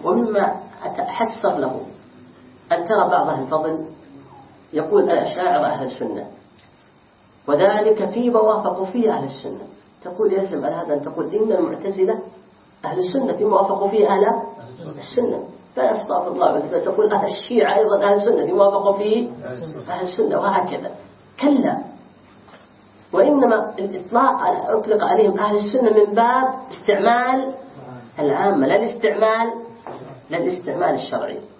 ومما أتحسر له أن ترى بعض أهل الفضل يقول الأشاعرة أهل السنة، وذلك فيما وافقوا فيه أهل السنة. تقول يلزم على هذا أن تقول إن المعتزلة أهل السنة فيما وافقوا فيه أهل السنة، فأستغفر الله. تقول أهل الشيعة أيضا أهل السنة فيما وافقوا فيه أهل السنة، وهكذا. كلا، وإنما الإطلاق أطلق عليهم أهل السنة من باب استعمال العامة، لا الاستعمال الشرعي.